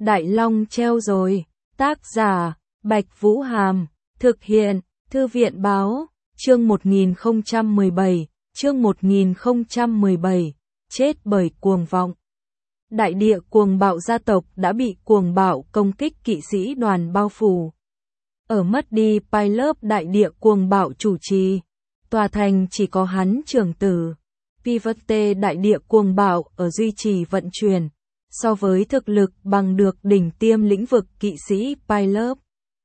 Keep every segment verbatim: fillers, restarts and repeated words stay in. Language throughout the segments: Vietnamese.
Đại Long treo rồi. Tác giả, Bạch Vũ Hàm. Thực hiện, Thư viện Báo. Chương một nghìn không trăm mười bảy. Chương một nghìn không trăm mười bảy. Chết bởi cuồng vọng. Đại địa cuồng bạo gia tộc đã bị cuồng bạo công kích kỵ sĩ đoàn bao phủ. Ở mất đi Pilot đại địa cuồng bạo chủ trì, tòa thành chỉ có hắn trưởng tử. Pivote đại địa cuồng bạo ở duy trì vận chuyển, so với thực lực bằng được đỉnh tiêm lĩnh vực kỵ sĩ Pilot.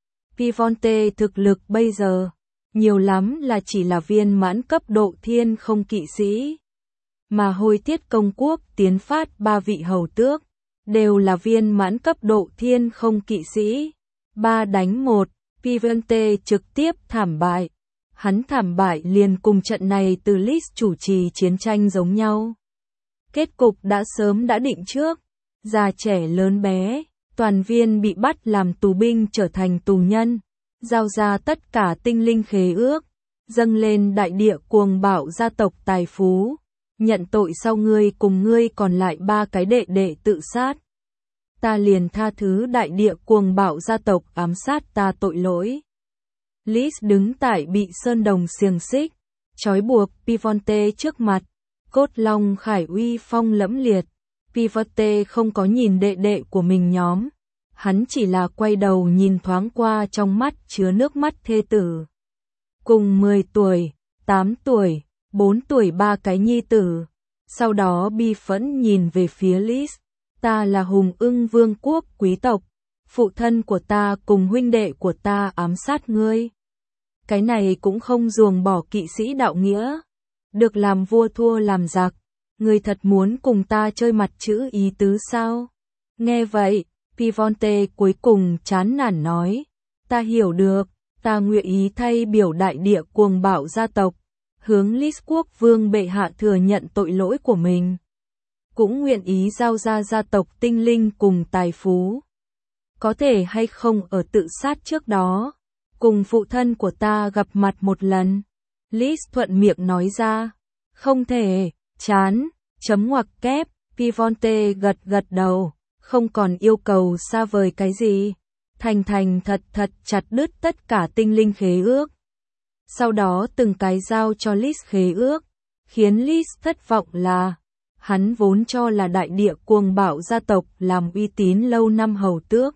Pivote thực lực bây giờ, nhiều lắm là chỉ là viên mãn cấp độ thiên không kỵ sĩ. Mà Hôi Tiết Công Quốc tiến phát ba vị hầu tước, đều là viên mãn cấp độ thiên không kỵ sĩ. Ba đánh một, Pivote trực tiếp thảm bại. Hắn thảm bại liền cùng trận này từ Lis chủ trì chiến tranh giống nhau. Kết cục đã sớm đã định trước, già trẻ lớn bé, toàn viên bị bắt làm tù binh trở thành tù nhân, giao ra tất cả tinh linh khế ước, dâng lên đại địa cuồng bạo gia tộc tài phú, nhận tội sau ngươi cùng ngươi còn lại ba cái đệ đệ tự sát. Ta liền tha thứ đại địa cuồng bạo gia tộc ám sát ta tội lỗi. Lis đứng tại bị sơn đồng xiềng xích, trói buộc Pivote trước mặt, cốt long khải uy phong lẫm liệt. Pivote không có nhìn đệ đệ của mình nhóm, hắn chỉ là quay đầu nhìn thoáng qua trong mắt chứa nước mắt thê tử. Cùng mười tuổi, tám tuổi, bốn tuổi ba cái nhi tử. Sau đó bi phẫn nhìn về phía Lis, ta là Hùng Ưng Vương quốc quý tộc, phụ thân của ta cùng huynh đệ của ta ám sát ngươi. Cái này cũng không ruồng bỏ kỵ sĩ đạo nghĩa, được làm vua thua làm giặc, ngươi thật muốn cùng ta chơi mặt chữ ý tứ sao? Nghe vậy, Pivote cuối cùng chán nản nói, ta hiểu được, ta nguyện ý thay biểu đại địa cuồng bạo gia tộc, hướng Lis quốc vương bệ hạ thừa nhận tội lỗi của mình, cũng nguyện ý giao ra gia tộc tinh linh cùng tài phú. Có thể hay không ở tự sát trước đó, cùng phụ thân của ta gặp mặt một lần? Lis thuận miệng nói ra, không thể, chán, chấm ngoặc kép. Pivote gật gật đầu, không còn yêu cầu xa vời cái gì, thành thành thật thật chặt đứt tất cả tinh linh khế ước. Sau đó từng cái giao cho Lis khế ước, khiến Lis thất vọng là, hắn vốn cho là đại địa cuồng bạo gia tộc làm uy tín lâu năm hầu tước,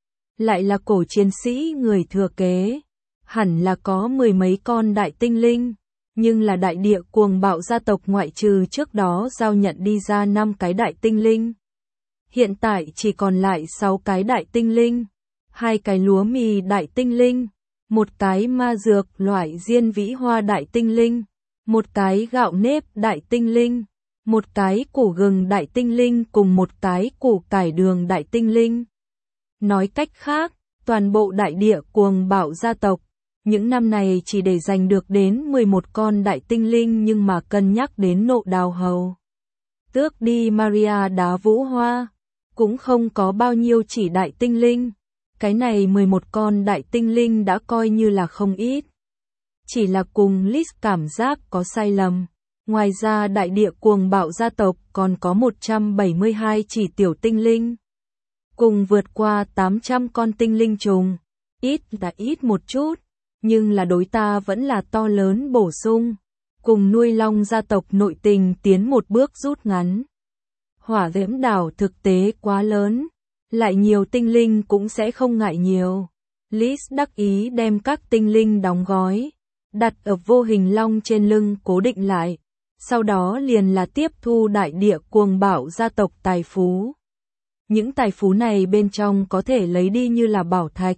lại là cổ chiến sĩ người thừa kế, hẳn là có mười mấy con đại tinh linh, nhưng là đại địa cuồng bạo gia tộc ngoại trừ trước đó giao nhận đi ra năm cái đại tinh linh. Hiện tại chỉ còn lại sáu cái đại tinh linh, hai cái lúa mì đại tinh linh, một cái ma dược loại diên vĩ hoa đại tinh linh, một cái gạo nếp đại tinh linh, một cái củ gừng đại tinh linh cùng một cái củ cải đường đại tinh linh. Nói cách khác, toàn bộ đại địa cuồng bạo gia tộc, những năm này chỉ để giành được đến mười một con đại tinh linh nhưng mà cân nhắc đến nộ đào hầu. Tước đi Maria đá vũ hoa, cũng không có bao nhiêu chỉ đại tinh linh. Cái này mười một con đại tinh linh đã coi như là không ít. Chỉ là cùng Lis cảm giác có sai lầm. Ngoài ra đại địa cuồng bạo gia tộc còn có một trăm bảy mươi hai chỉ tiểu tinh linh. Cùng vượt qua tám trăm con tinh linh trùng. Ít là ít một chút, nhưng là đối ta vẫn là to lớn bổ sung. Cùng nuôi long gia tộc nội tình tiến một bước rút ngắn. Hỏa diễm đảo thực tế quá lớn, lại nhiều tinh linh cũng sẽ không ngại nhiều. Lis đắc ý đem các tinh linh đóng gói, đặt ở vô hình long trên lưng cố định lại, sau đó liền là tiếp thu đại địa cuồng bạo gia tộc tài phú. Những tài phú này bên trong có thể lấy đi như là bảo thạch,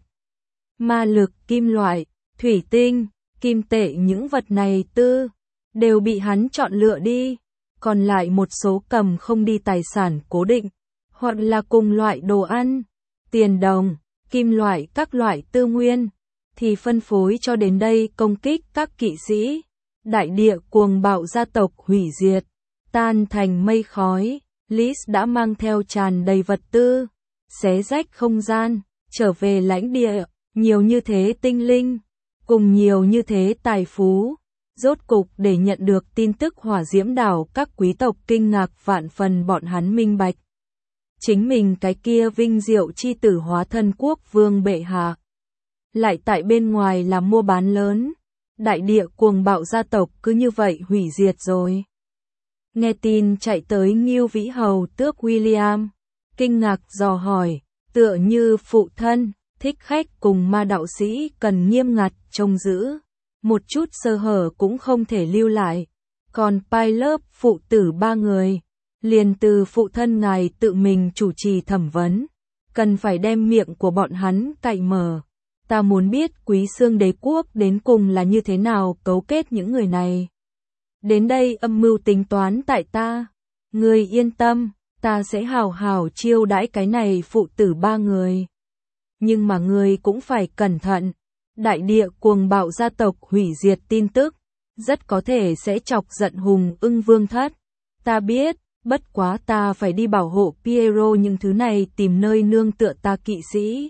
ma lực, kim loại, thủy tinh, kim tệ, những vật này tư, đều bị hắn chọn lựa đi. Còn lại một số cầm không đi tài sản cố định, hoặc là cùng loại đồ ăn, tiền đồng, kim loại, các loại tư nguyên, thì phân phối cho đến đây công kích các kỵ sĩ. Đại địa cuồng bạo gia tộc hủy diệt, tan thành mây khói. Lis đã mang theo tràn đầy vật tư, xé rách không gian, trở về lãnh địa, nhiều như thế tinh linh, cùng nhiều như thế tài phú. Rốt cục để nhận được tin tức hỏa diễm đảo, các quý tộc kinh ngạc vạn phần, bọn hắn minh bạch. chính mình cái kia vinh diệu chi tử hóa thân quốc vương bệ hạ. Lại tại bên ngoài là mua bán lớn, đại địa cuồng bạo gia tộc cứ như vậy hủy diệt rồi. Nghe tin chạy tới Ngưu Vĩ Hầu tước William, kinh ngạc dò hỏi, tựa như phụ thân, thích khách cùng ma đạo sĩ cần nghiêm ngặt trông giữ, một chút sơ hở cũng không thể lưu lại. Còn Pilot phụ tử ba người, liền từ phụ thân ngài tự mình chủ trì thẩm vấn, cần phải đem miệng của bọn hắn cạy mở. Ta muốn biết Quý Xương Đế quốc đến cùng là như thế nào cấu kết những người này. Đến đây âm mưu tính toán tại ta. Ngươi yên tâm, ta sẽ hào hào chiêu đãi cái này phụ tử ba người. Nhưng mà ngươi cũng phải cẩn thận. Đại địa cuồng bạo gia tộc hủy diệt tin tức, rất có thể sẽ chọc giận Hùng Ưng Vương Thất. Ta biết, bất quá ta phải đi bảo hộ Piero những thứ này tìm nơi nương tựa ta kỵ sĩ.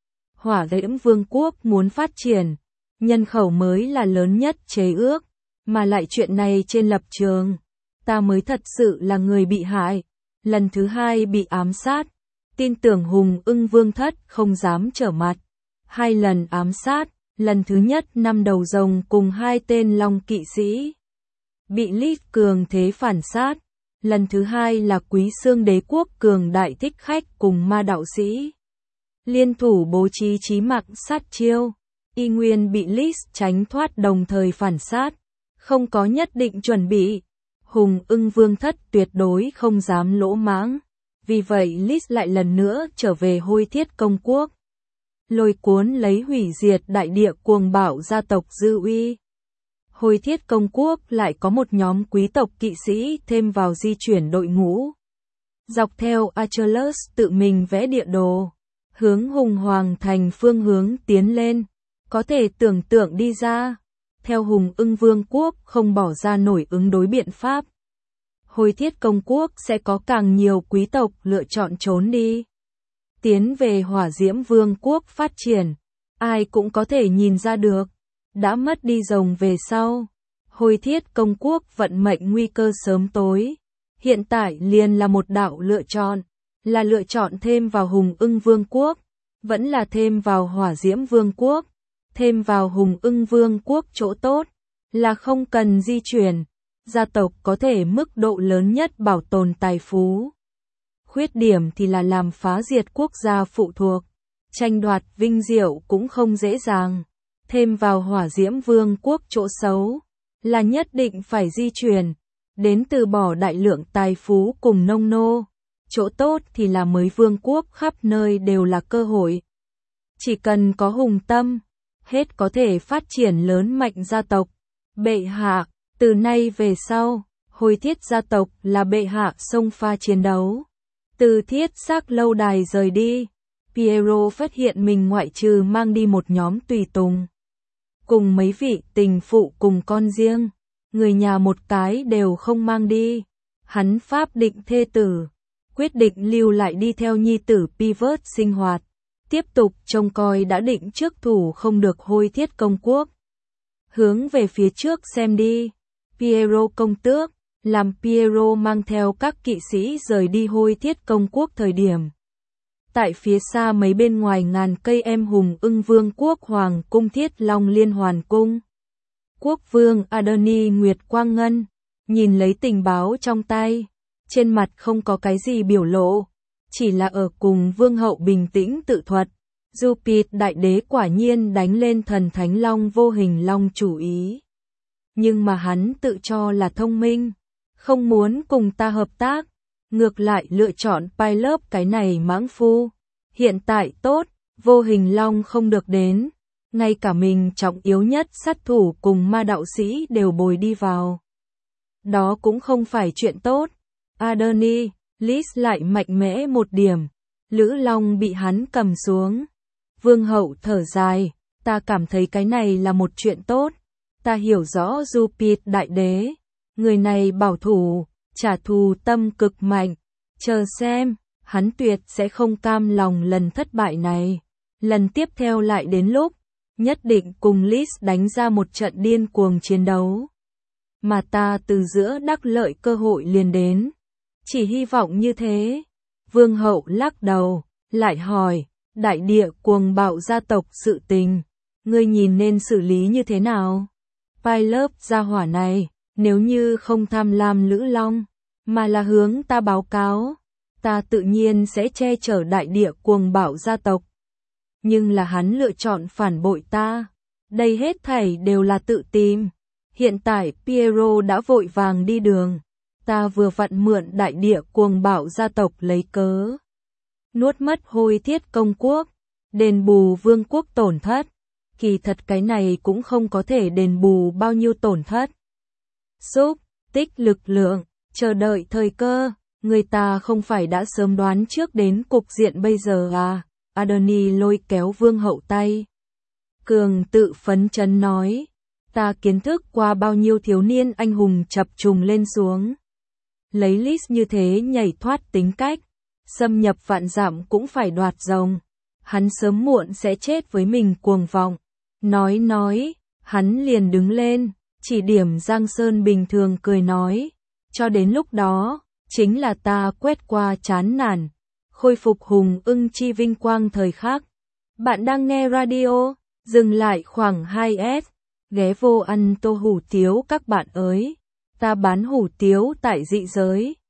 Hỏa Diễm Vương quốc muốn phát triển, nhân khẩu mới là lớn nhất chế ước, mà lại chuyện này trên lập trường, ta mới thật sự là người bị hại, lần thứ hai bị ám sát, tin tưởng Hùng Ưng Vương Thất không dám trở mặt, hai lần ám sát, lần thứ nhất năm đầu rồng cùng hai tên long kỵ sĩ, bị Lít cường thế phản sát, lần thứ hai là Quý Xương Đế quốc cường đại thích khách cùng ma đạo sĩ. Liên thủ bố trí chí mạng sát chiêu, y nguyên bị Lít tránh thoát đồng thời phản sát, không có nhất định chuẩn bị. Hùng Ưng Vương Thất tuyệt đối không dám lỗ mãng, vì vậy Lít lại lần nữa trở về Hôi Thiết Công Quốc. Lôi cuốn lấy hủy diệt đại địa cuồng bạo gia tộc dư uy. Hôi Thiết Công Quốc lại có một nhóm quý tộc kỵ sĩ thêm vào di chuyển đội ngũ. Dọc theo Achilles tự mình vẽ địa đồ, hướng Hùng Hoàng thành phương hướng tiến lên, có thể tưởng tượng đi ra, theo Hùng Ưng Vương quốc không bỏ ra nổi ứng đối biện pháp. Hôi Thiết Công Quốc sẽ có càng nhiều quý tộc lựa chọn trốn đi. Tiến về Hỏa Diễm Vương quốc phát triển, ai cũng có thể nhìn ra được, đã mất đi rồng về sau. Hôi Thiết Công Quốc vận mệnh nguy cơ sớm tối, hiện tại liền là một đạo lựa chọn. Là lựa chọn thêm vào Hùng Ưng Vương quốc, vẫn là thêm vào Hỏa Diễm Vương quốc, thêm vào Hùng Ưng Vương quốc chỗ tốt, là không cần di chuyển, gia tộc có thể mức độ lớn nhất bảo tồn tài phú. Khuyết điểm thì là làm phá diệt quốc gia phụ thuộc, tranh đoạt vinh diệu cũng không dễ dàng, thêm vào Hỏa Diễm Vương quốc chỗ xấu, là nhất định phải di chuyển, đến từ bỏ đại lượng tài phú cùng nông nô. Chỗ tốt thì là mới vương quốc khắp nơi đều là cơ hội. Chỉ cần có hùng tâm, hết có thể phát triển lớn mạnh gia tộc. Bệ hạ, từ nay về sau, Hôi Thiết gia tộc là bệ hạ xông pha chiến đấu. Từ Thiết xác lâu đài rời đi, Piero phát hiện mình ngoại trừ mang đi một nhóm tùy tùng. Cùng mấy vị tình phụ cùng con riêng, người nhà một cái đều không mang đi. Hắn pháp định thê tử, quyết định lưu lại đi theo nhi tử Pivot sinh hoạt, tiếp tục trông coi đã định trước thủ không được Hôi Thiết Công Quốc. Hướng về phía trước xem đi, Piero công tước, làm Piero mang theo các kỵ sĩ rời đi Hôi Thiết Công Quốc thời điểm. Tại phía xa mấy bên ngoài ngàn cây em Hùng Ưng Vương quốc Hoàng cung Thiết Long Liên Hoàn cung. Quốc vương Adoni Nguyệt Quang Ngân, nhìn lấy tình báo trong tay. Trên mặt không có cái gì biểu lộ, chỉ là ở cùng vương hậu bình tĩnh tự thuật. Jupiter đại đế quả nhiên đánh lên thần thánh long vô hình long chủ ý. Nhưng mà hắn tự cho là thông minh, không muốn cùng ta hợp tác, ngược lại lựa chọn Pilot cái này mãng phu. Hiện tại tốt, vô hình long không được đến, ngay cả mình trọng yếu nhất sát thủ cùng ma đạo sĩ đều bồi đi vào. Đó cũng không phải chuyện tốt. Adoni, Lys lại mạnh mẽ một điểm, Lữ Long bị hắn cầm xuống. Vương hậu thở dài, ta cảm thấy cái này là một chuyện tốt, ta hiểu rõ Jupiter đại đế, người này bảo thủ, trả thù tâm cực mạnh, chờ xem, hắn tuyệt sẽ không cam lòng lần thất bại này, lần tiếp theo lại đến lúc, nhất định cùng Lys đánh ra một trận điên cuồng chiến đấu. Mà ta từ giữa đắc lợi cơ hội liền đến. Chỉ hy vọng như thế. Vương hậu lắc đầu, lại hỏi, đại địa cuồng bạo gia tộc sự tình, ngươi nhìn nên xử lý như thế nào? Pilot gia hỏa này, nếu như không tham lam Lữ Long, mà là hướng ta báo cáo, ta tự nhiên sẽ che chở đại địa cuồng bạo gia tộc. Nhưng là hắn lựa chọn phản bội ta, đây hết thảy đều là tự tìm. Hiện tại Piero đã vội vàng đi đường, ta vừa vặn mượn đại địa cuồng bạo gia tộc lấy cớ. Nuốt mất Hôi Thiết công quốc, đền bù vương quốc tổn thất. Kỳ thật cái này cũng không có thể đền bù bao nhiêu tổn thất. Xúc, tích lực lượng, chờ đợi thời cơ, người ta không phải đã sớm đoán trước đến cục diện bây giờ à? Adoni lôi kéo vương hậu tay. Cường tự phấn chấn nói, ta kiến thức qua bao nhiêu thiếu niên anh hùng chập trùng lên xuống. Lấy Lys như thế nhảy thoát tính cách, xâm nhập vạn dặm cũng phải đoạt rồng. Hắn sớm muộn sẽ chết với mình cuồng vọng. Nói nói, hắn liền đứng lên, chỉ điểm Giang Sơn bình thường cười nói, cho đến lúc đó, chính là ta quét qua chán nản, khôi phục hùng ưng chi vinh quang thời khắc. Bạn đang nghe radio, dừng lại khoảng hai S, ghé vô ăn tô hủ tiếu các bạn ơi, ta bán hủ tiếu tại dị giới.